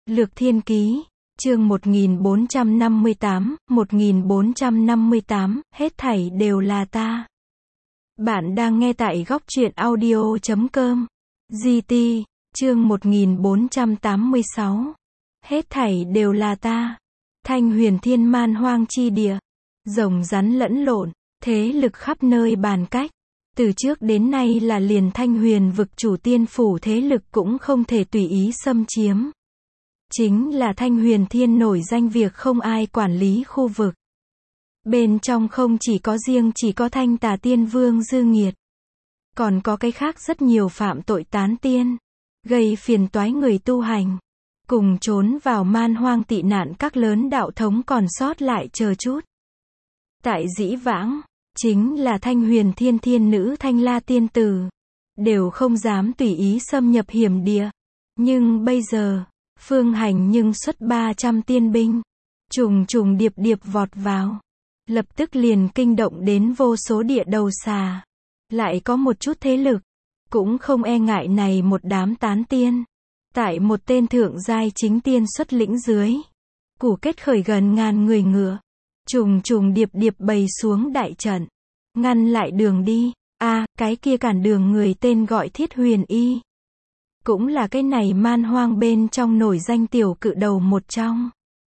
Lược Thiên Ký, chương 1458, hết thảy đều là ta. Bạn đang nghe tại góc truyện audio.com. GT, chương 1486. Hết thảy đều là ta. Thanh Huyền Thiên Man hoang chi địa. Rồng rắn lẫn lộn, thế lực khắp nơi bàn cách. Từ trước đến nay là liền Thanh Huyền vực chủ tiên phủ thế lực cũng không thể tùy ý xâm chiếm. Chính là Thanh Huyền Thiên nổi danh việc không ai quản lý khu vực. Bên trong không chỉ có Thanh Tà Tiên Vương Dư Nghiệt. Còn có cái khác rất nhiều phạm tội tán tiên. Gây phiền toái người tu hành. Cùng trốn vào man hoang tị nạn các lớn đạo thống còn sót lại chờ chút. Tại dĩ vãng, chính là Thanh Huyền Thiên thiên nữ Thanh La Tiên Tử. Đều không dám tùy ý xâm nhập hiểm địa. Nhưng bây giờ, Phương Hành nhưng xuất 300 tiên binh. Trùng trùng điệp điệp vọt vào. Lập tức liền kinh động đến vô số địa đầu xà. Lại có một chút thế lực. Cũng không e ngại này một đám tán tiên. Tại một tên thượng giai chính tiên xuất lĩnh dưới. Củ kết khởi gần ngàn người ngựa. Trùng trùng điệp điệp bày xuống đại trận. Ngăn lại đường đi. Cái kia cản đường người tên gọi Thiết Huyền Y. Cũng là cái này man hoang bên trong nổi danh tiểu cự đầu một trong.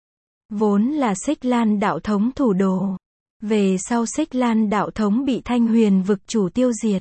Vốn là Xích Lan đạo thống thủ đồ. Về sau Xích Lan đạo thống bị Thanh Huyền vực chủ tiêu diệt.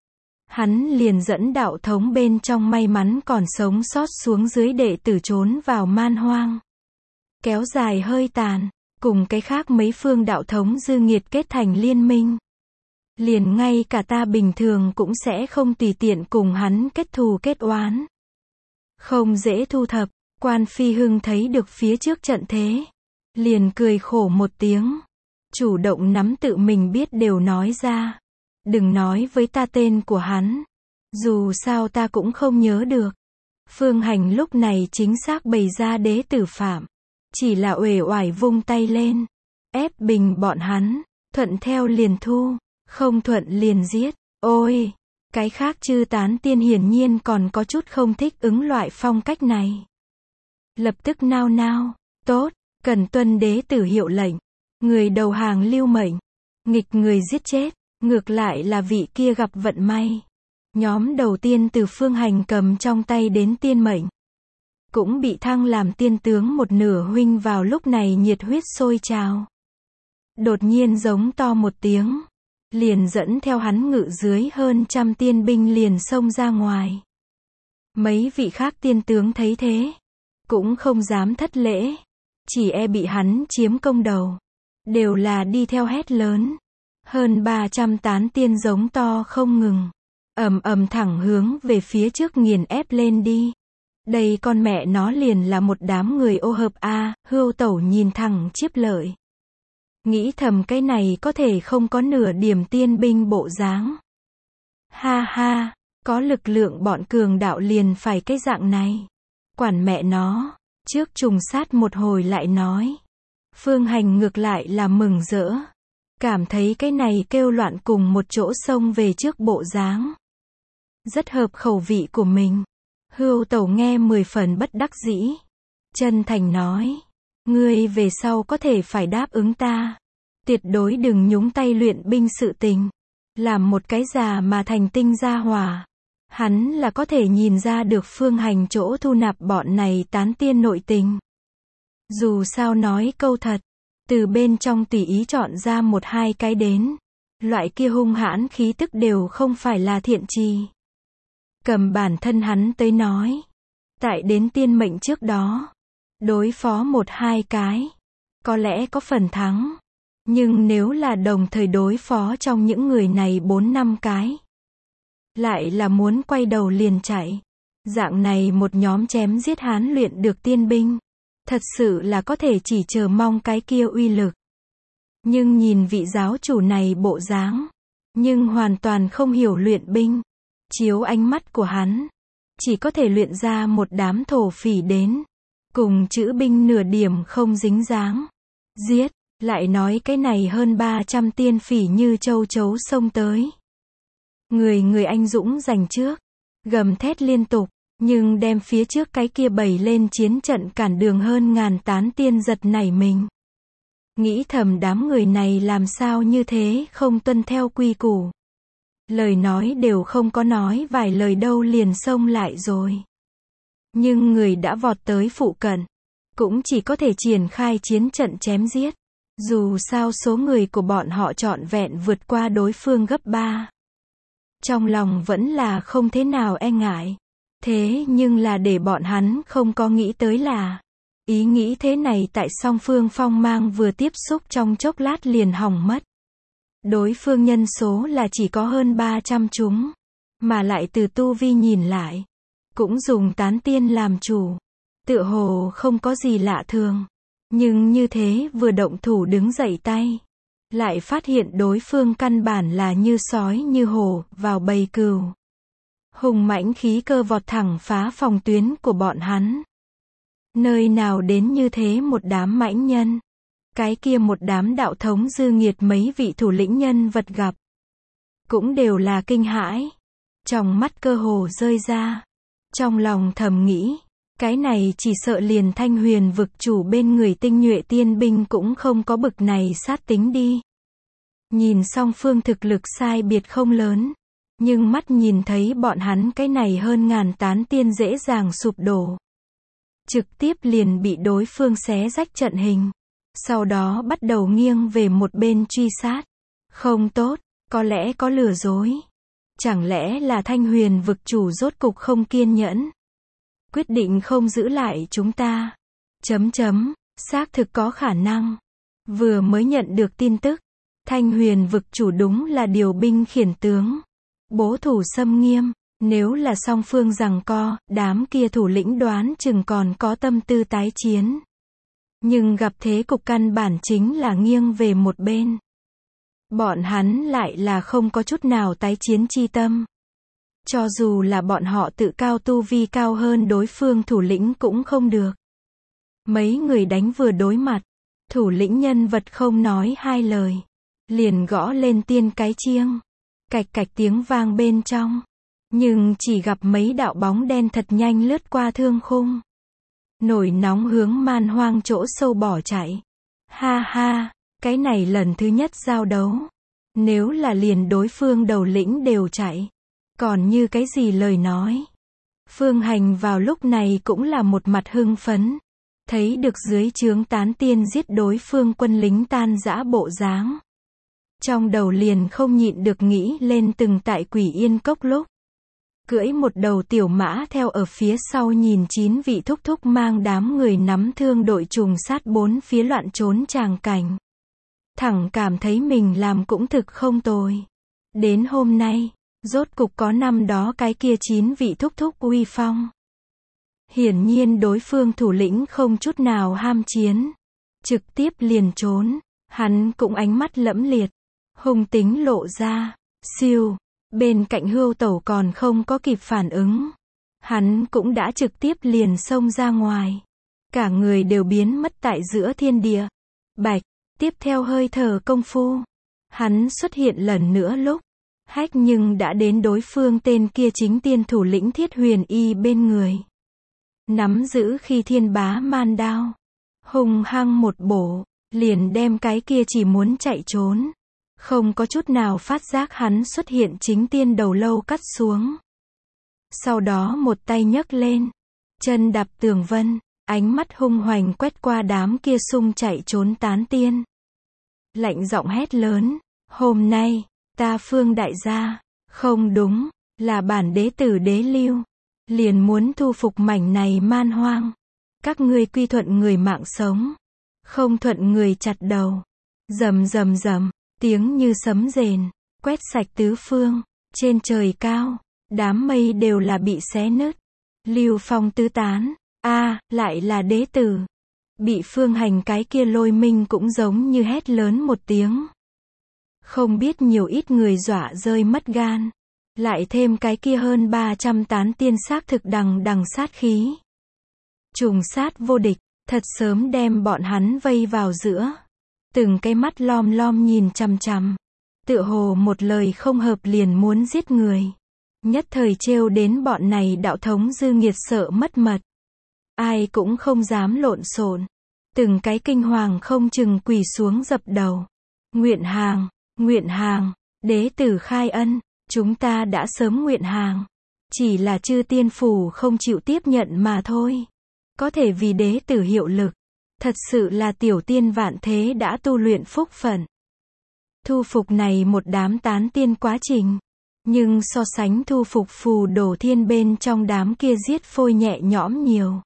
Hắn liền dẫn đạo thống bên trong may mắn còn sống sót xuống dưới đệ tử trốn vào man hoang. Kéo dài hơi tàn, cùng cái khác mấy phương đạo thống Dư Nghiệt kết thành liên minh. Liền ngay cả ta bình thường cũng sẽ không tùy tiện cùng hắn kết thù kết oán. Không dễ thu thập, Quan Phi Hưng thấy được phía trước trận thế. Liền cười khổ một tiếng. Chủ động nắm tự mình biết đều nói ra. Đừng nói với ta tên của hắn. Dù sao ta cũng không nhớ được. Phương Hành lúc này chính xác bày ra đế tử phạm. Chỉ là uể oải vung tay lên. Ép bình bọn hắn. Thuận theo liền thu. Không thuận liền giết. Ôi! Cái khác chư tán tiên hiển nhiên còn có chút không thích ứng loại phong cách này. Lập tức nao nao. Tốt! Cần tuân đế tử hiệu lệnh. Người đầu hàng lưu mệnh. Nghịch người giết chết. Ngược lại là vị kia gặp vận may. Nhóm đầu tiên từ Phương Hành cầm trong tay đến tiên mệnh. Cũng bị thăng làm tiên tướng một nửa huynh vào lúc này nhiệt huyết sôi trào. Đột nhiên giống to một tiếng. Liền dẫn theo hắn ngự dưới hơn trăm tiên binh liền xông ra ngoài. Mấy vị khác tiên tướng thấy thế. Cũng không dám thất lễ. Chỉ e bị hắn chiếm công đầu. Đều là đi theo hét lớn. Hơn 300 tán tiên giống to không ngừng. Ầm ầm thẳng hướng về phía trước nghiền ép lên đi. Đây con mẹ nó liền là một đám người ô hợp Hưu Tẩu nhìn thẳng Chiếp Lợi. Nghĩ thầm cái này có thể không có nửa điểm tiên binh bộ dáng. Ha ha, có lực lượng bọn cường đạo liền phải cái dạng này. Quản mẹ nó, trước trùng sát một hồi lại nói. Phương Hành ngược lại là mừng rỡ. Cảm thấy cái này kêu loạn cùng một chỗ xông về trước bộ dáng. Rất hợp khẩu vị của mình. Hưu Tẩu nghe 10 phần bất đắc dĩ. Chân thành nói. Ngươi về sau có thể phải đáp ứng ta. Tuyệt đối đừng nhúng tay luyện binh sự tình. Làm một cái già mà thành tinh gia hỏa. Hắn là có thể nhìn ra được Phương Hành chỗ thu nạp bọn này tán tiên nội tình. Dù sao nói câu thật. Từ bên trong tùy ý chọn ra một hai cái đến. Loại kia hung hãn khí tức đều không phải là thiện trì. Cầm bản thân hắn tới nói. Tại đến tiên mệnh trước đó. Đối phó một hai cái. Có lẽ có phần thắng. Nhưng nếu là đồng thời đối phó trong những người này 4-5 cái. Lại là muốn quay đầu liền chạy. Dạng này một nhóm chém giết hán luyện được tiên binh. Thật sự là có thể chỉ chờ mong cái kia uy lực. Nhưng nhìn vị giáo chủ này bộ dáng. Nhưng hoàn toàn không hiểu luyện binh. Chiếu ánh mắt của hắn. Chỉ có thể luyện ra một đám thổ phỉ đến. Cùng chữ binh nửa điểm không dính dáng. Giết, lại nói cái này hơn 300 tiên phỉ như châu chấu xông tới. Người anh dũng giành trước. Gầm thét liên tục. Nhưng đem phía trước cái kia bày lên chiến trận cản đường hơn ngàn tán tiên giật nảy mình. Nghĩ thầm đám người này làm sao như thế không tuân theo quy củ. Lời nói đều không có nói vài lời đâu liền xông lại rồi. Nhưng người đã vọt tới phụ cận. Cũng chỉ có thể triển khai chiến trận chém giết. Dù sao số người của bọn họ trọn vẹn vượt qua đối phương gấp 3. Trong lòng vẫn là không thế nào e ngại. Thế nhưng là để bọn hắn không có nghĩ tới là, ý nghĩ thế này tại song phương phong mang vừa tiếp xúc trong chốc lát liền hỏng mất. Đối phương nhân số là chỉ có hơn 300 chúng, mà lại từ tu vi nhìn lại, cũng dùng tán tiên làm chủ, tựa hồ không có gì lạ thường. Nhưng như thế vừa động thủ đứng dậy tay, lại phát hiện đối phương căn bản là như sói như hổ vào bầy cừu. Hùng mãnh khí cơ vọt thẳng phá phòng tuyến của bọn hắn. Nơi nào đến như thế một đám mãnh nhân. Cái kia một đám đạo thống dư nghiệt mấy vị thủ lĩnh nhân vật gặp. Cũng đều là kinh hãi. Trong mắt cơ hồ rơi ra. Trong lòng thầm nghĩ. Cái này chỉ sợ liền Thanh Huyền vực chủ bên người tinh nhuệ tiên binh cũng không có bực này sát tính đi. Nhìn song phương thực lực sai biệt không lớn. Nhưng mắt nhìn thấy bọn hắn cái này hơn ngàn tán tiên dễ dàng sụp đổ. Trực tiếp liền bị đối phương xé rách trận hình. Sau đó bắt đầu nghiêng về một bên truy sát. Không tốt, có lẽ có lừa dối. Chẳng lẽ là Thanh Huyền vực chủ rốt cục không kiên nhẫn. Quyết định không giữ lại chúng ta. Xác thực có khả năng. Vừa mới nhận được tin tức. Thanh Huyền vực chủ đúng là điều binh khiển tướng. Bố thủ xâm nghiêm, nếu là song phương giằng co, đám kia thủ lĩnh đoán chừng còn có tâm tư tái chiến. Nhưng gặp thế cục căn bản chính là nghiêng về một bên. Bọn hắn lại là không có chút nào tái chiến chi tâm. Cho dù là bọn họ tự cao tu vi cao hơn đối phương thủ lĩnh cũng không được. Mấy người đánh vừa đối mặt, thủ lĩnh nhân vật không nói hai lời. Liền gõ lên tiên cái chiêng. Cạch cạch tiếng vang bên trong. Nhưng chỉ gặp mấy đạo bóng đen thật nhanh lướt qua thương khung. Nổi nóng hướng man hoang chỗ sâu bỏ chạy. Ha ha, cái này lần thứ nhất giao đấu. Nếu là liền đối phương đầu lĩnh đều chạy. Còn như cái gì lời nói. Phương Hành vào lúc này cũng là một mặt hưng phấn. Thấy được dưới trướng tán tiên giết đối phương quân lính tan rã bộ dáng. Trong đầu liền không nhịn được nghĩ lên từng tại Quỷ Yên Cốc lúc. Cưỡi một đầu tiểu mã theo ở phía sau nhìn 9 vị thúc thúc mang đám người nắm thương đội trùng sát bốn phía loạn trốn tràng cảnh. Thẳng cảm thấy mình làm cũng thực không tồi. Đến hôm nay, rốt cục có năm đó cái kia 9 vị thúc thúc uy phong. Hiển nhiên đối phương thủ lĩnh không chút nào ham chiến. Trực tiếp liền trốn, hắn cũng ánh mắt lẫm liệt. Hung tính lộ ra, siêu, bên cạnh Hưu Tẩu còn không có kịp phản ứng. Hắn cũng đã trực tiếp liền xông ra ngoài. Cả người đều biến mất tại giữa thiên địa. Bạch, tiếp theo hơi thở công phu. Hắn xuất hiện lần nữa lúc. Hách nhưng đã đến đối phương tên kia chính tiên thủ lĩnh Thiết Huyền Y bên người. Nắm giữ khi thiên bá man đao. Hùng hăng một bổ, liền đem cái kia chỉ muốn chạy trốn. Không có chút nào phát giác hắn xuất hiện chính tiên đầu lâu cắt xuống. Sau đó một tay nhấc lên. Chân đạp tường vân, ánh mắt hung hoành quét qua đám kia xung chạy trốn tán tiên. Lạnh giọng hét lớn, hôm nay, ta Phương đại gia, không đúng, là bản đế tử Đế Lưu. Liền muốn thu phục mảnh này man hoang. Các ngươi quy thuận người mạng sống. Không thuận người chặt đầu. Rầm rầm rầm. Tiếng như sấm rền, quét sạch tứ phương, trên trời cao, đám mây đều là bị xé nứt. Lưu phong tứ tán, lại là đế tử. Bị Phương Hành cái kia lôi minh cũng giống như hét lớn một tiếng. Không biết nhiều ít người dọa rơi mất gan. Lại thêm cái kia hơn 300 tán tiên xác thực đằng sát khí. Trùng sát vô địch, thật sớm đem bọn hắn vây vào giữa. Từng cái mắt lom lom nhìn chằm chằm. Tựa hồ một lời không hợp liền muốn giết người. Nhất thời trêu đến bọn này đạo thống dư nghiệt sợ mất mật. Ai cũng không dám lộn xộn. Từng cái kinh hoàng không chừng quỳ xuống dập đầu. Nguyện hàng, đế tử khai ân, chúng ta đã sớm nguyện hàng. Chỉ là chư tiên phủ không chịu tiếp nhận mà thôi. Có thể vì đế tử hiệu lực. Thật sự là tiểu tiên vạn thế đã tu luyện phúc phận. Thu phục này một đám tán tiên quá trình. Nhưng so sánh thu phục phù đổ thiên bên trong đám kia giết phôi nhẹ nhõm nhiều.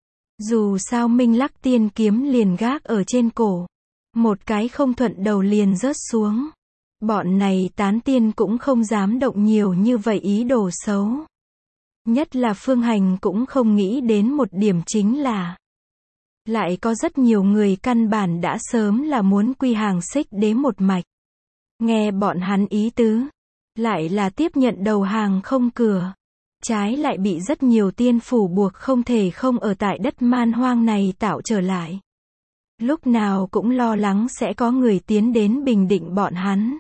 Dù sao Minh Lắc tiên kiếm liền gác ở trên cổ. Một cái không thuận đầu liền rớt xuống. Bọn này tán tiên cũng không dám động nhiều như vậy ý đồ xấu. Nhất là Phương Hành cũng không nghĩ đến một điểm chính là lại có rất nhiều người căn bản đã sớm là muốn quy hàng xích đế một mạch. Nghe bọn hắn ý tứ, lại là tiếp nhận đầu hàng không cửa. Trái lại bị rất nhiều tiên phủ buộc không thể không ở tại đất man hoang này tạo trở lại. Lúc nào cũng lo lắng sẽ có người tiến đến bình định bọn hắn.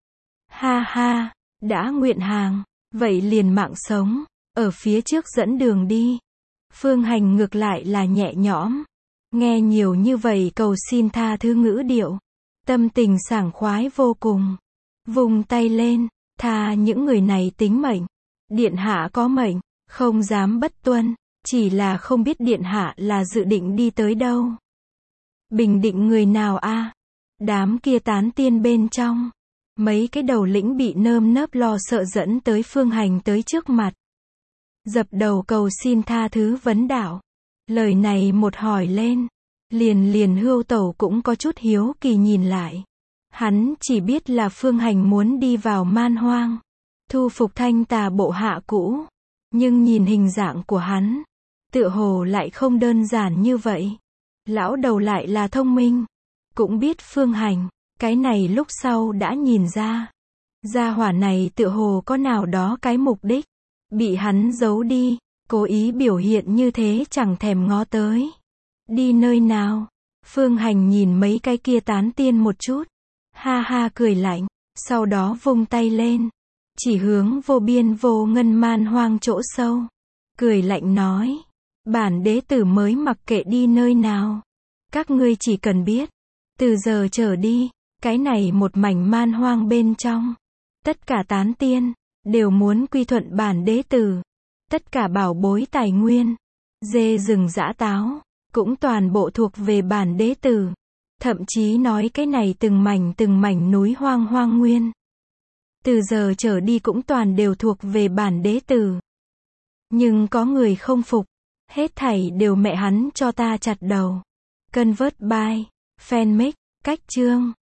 Ha ha, đã nguyện hàng, vậy liền mạng sống, ở phía trước dẫn đường đi. Phương Hành ngược lại là nhẹ nhõm. Nghe nhiều như vậy cầu xin tha thứ ngữ điệu. Tâm tình sảng khoái vô cùng. Vùng tay lên, tha những người này tính mệnh. Điện hạ có mệnh, không dám bất tuân. Chỉ là không biết điện hạ là dự định đi tới đâu. Bình định người nào a? Đám kia tán tiên bên trong. Mấy cái đầu lĩnh bị nơm nớp lo sợ dẫn tới Phương Hành tới trước mặt. Dập đầu cầu xin tha thứ vấn đạo. Lời này một hỏi lên. Liền Hưu Tẩu cũng có chút hiếu kỳ nhìn lại. Hắn chỉ biết là Phương Hành muốn đi vào man hoang. Thu phục Thanh Tà bộ hạ cũ. Nhưng nhìn hình dạng của hắn. Tựa hồ lại không đơn giản như vậy. Lão đầu lại là thông minh. Cũng biết Phương Hành. Cái này lúc sau đã nhìn ra. Gia hỏa này tựa hồ có nào đó cái mục đích. Bị hắn giấu đi. Cố ý biểu hiện như thế chẳng thèm ngó tới. Đi nơi nào? Phương Hành nhìn mấy cái kia tán tiên một chút. Ha ha cười lạnh. Sau đó vung tay lên. Chỉ hướng vô biên vô ngân man hoang chỗ sâu. Cười lạnh nói. Bản đế tử mới mặc kệ đi nơi nào. Các ngươi chỉ cần biết. Từ giờ trở đi. Cái này một mảnh man hoang bên trong. Tất cả tán tiên. Đều muốn quy thuận bản đế tử. Tất cả bảo bối tài nguyên. Dê rừng dã táo. Cũng toàn bộ thuộc về bản đế tử. Thậm chí nói cái này từng mảnh núi hoang hoang nguyên. Từ giờ trở đi cũng toàn đều thuộc về bản đế tử. Nhưng có người không phục. Hết thảy đều mẹ hắn cho ta chặt đầu. Convert by Fanmix, cách chương.